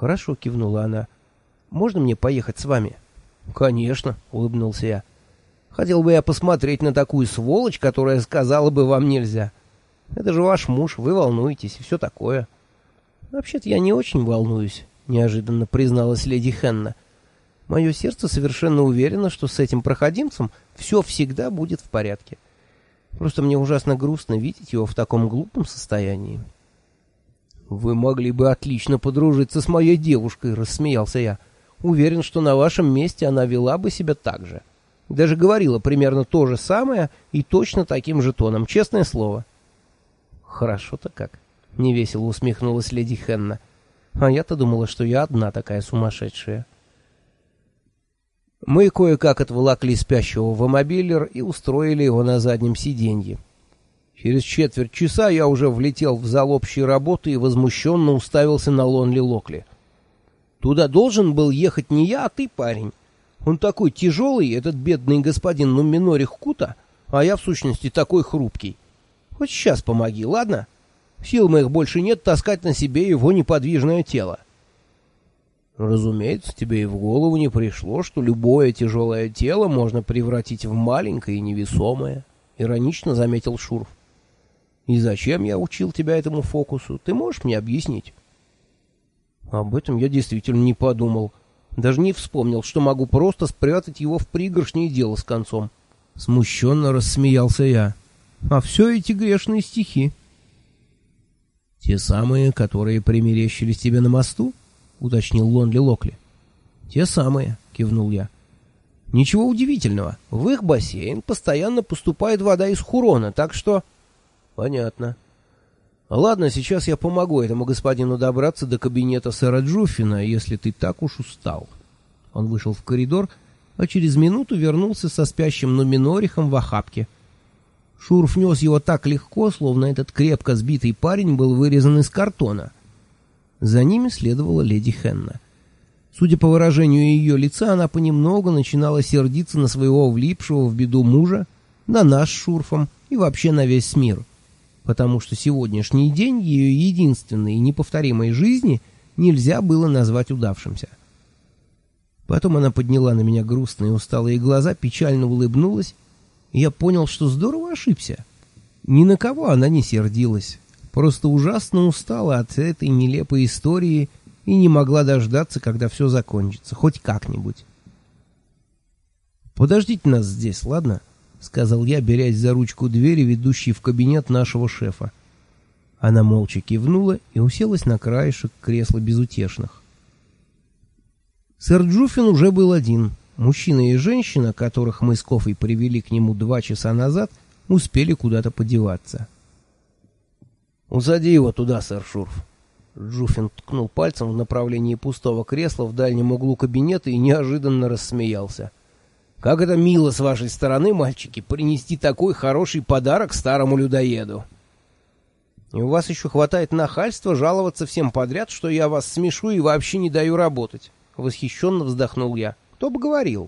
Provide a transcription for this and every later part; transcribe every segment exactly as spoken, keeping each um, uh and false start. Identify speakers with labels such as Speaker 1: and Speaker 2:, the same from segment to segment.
Speaker 1: «Хорошо», — кивнула она. «Можно мне поехать с вами?» «Конечно», — улыбнулся я. «Хотел бы я посмотреть на такую сволочь, которая сказала бы вам нельзя. Это же ваш муж, вы волнуетесь и все такое». «Вообще-то я не очень волнуюсь», — неожиданно призналась леди Хенна. «Мое сердце совершенно уверено, что с этим проходимцем все всегда будет в порядке. Просто мне ужасно грустно видеть его в таком глупом состоянии». «Вы могли бы отлично подружиться с моей девушкой», — рассмеялся я. «Уверен, что на вашем месте она вела бы себя так же. Даже говорила примерно то же самое и точно таким же тоном, честное слово». «Хорошо-то как», — невесело усмехнулась леди Хенна. «А я-то думала, что я одна такая сумасшедшая». Мы кое-как отволокли спящего в мобилер и устроили его на заднем сиденье. Через четверть часа я уже влетел в зал общей работы и возмущенно уставился на Лонли Локли. «Туда должен был ехать не я, а ты, парень. Он такой тяжелый, этот бедный господин Нуминорих Кута, а я, в сущности, такой хрупкий. Хоть сейчас помоги, ладно? Сил моих больше нет таскать на себе его неподвижное тело». «Разумеется, тебе и в голову не пришло, что любое тяжелое тело можно превратить в маленькое и невесомое», — иронично заметил Шурф. «И зачем я учил тебя этому фокусу? Ты можешь мне объяснить?» «Об этом я действительно не подумал. Даже не вспомнил, что могу просто спрятать его в пригоршне и дело с концом». Смущенно рассмеялся я. «А все эти грешные стихи». «Те самые, которые примерещились тебе на мосту?» — уточнил Лонли Локли. «Те самые», — кивнул я. «Ничего удивительного. В их бассейн постоянно поступает вода из Хурона, так что...» «Понятно. Ладно, сейчас я помогу этому господину добраться до кабинета сэра Джуффина, если ты так уж устал». Он вышел в коридор, а через минуту вернулся со спящим Нуминорихом в охапке. Шурф нес его так легко, словно этот крепко сбитый парень был вырезан из картона. За ними следовала леди Хенна. Судя по выражению ее лица, она понемногу начинала сердиться на своего влипшего в беду мужа, на нас с Шурфом и вообще на весь мир, потому что сегодняшний день ее единственной и неповторимой жизни нельзя было назвать удавшимся. Потом она подняла на меня грустные усталые глаза, печально улыбнулась, и я понял, что здорово ошибся. Ни на кого она не сердилась, просто ужасно устала от этой нелепой истории и не могла дождаться, когда все закончится, хоть как-нибудь. «Подождите нас здесь, ладно?» — сказал я, берясь за ручку двери, ведущей в кабинет нашего шефа. Она молча кивнула и уселась на краешек кресла безутешных. Сэр Джуффин уже был один. Мужчина и женщина, которых мы с Кофой привели к нему два часа назад, успели куда-то подеваться. «Усади его туда, сэр Шурф». Джуффин ткнул пальцем в направлении пустого кресла в дальнем углу кабинета и неожиданно рассмеялся. «Как это мило с вашей стороны, мальчики, принести такой хороший подарок старому людоеду. И у вас еще хватает нахальства жаловаться всем подряд, что я вас смешу и вообще не даю работать». Восхищенно вздохнул я. «Кто бы говорил?»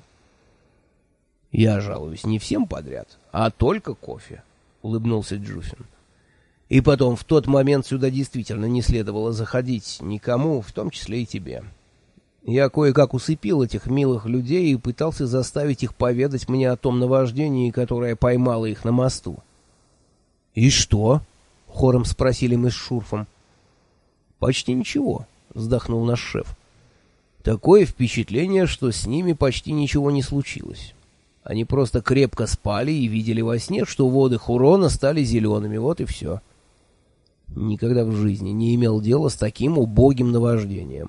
Speaker 1: «Я жалуюсь не всем подряд, а только кофе», — улыбнулся Джуффин. «И потом, в тот момент сюда действительно не следовало заходить никому, в том числе и тебе. Я кое-как усыпил этих милых людей и пытался заставить их поведать мне о том наваждении, которое поймало их на мосту». «И что?» — хором спросили мы с Шурфом. «Почти ничего», — вздохнул наш шеф. «Такое впечатление, что с ними почти ничего не случилось. Они просто крепко спали и видели во сне, что воды Хурона стали зелеными, вот и все. Никогда в жизни не имел дела с таким убогим наваждением».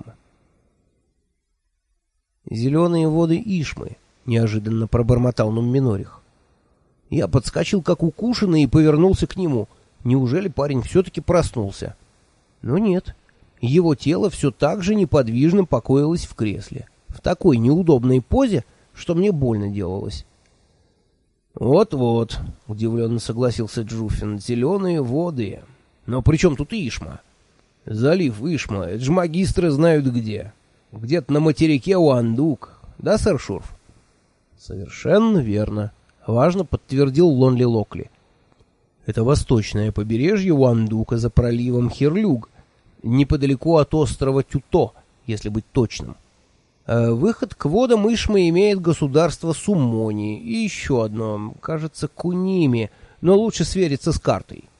Speaker 1: «Зеленые воды Ишмы», — неожиданно пробормотал Нумминорих. Я подскочил, как укушенный, и повернулся к нему. Неужели парень все-таки проснулся? Но нет. Его тело все так же неподвижно покоилось в кресле, в такой неудобной позе, что мне больно делалось. «Вот-вот», — удивленно согласился Джуффин, — «зеленые воды. Но при чем тут Ишма? Залив Ишма, это же магистры знают где. Где-то на материке Уандук. Да, сэр Шурф?» «Совершенно верно», — важно подтвердил Лонли Локли. «Это восточное побережье Уандука за проливом Хирлюг, неподалеку от острова Тюто, если быть точным. Э, выход к водам Ишмы имеет государство Суммони и еще одно, кажется, Куними, но лучше свериться с картой.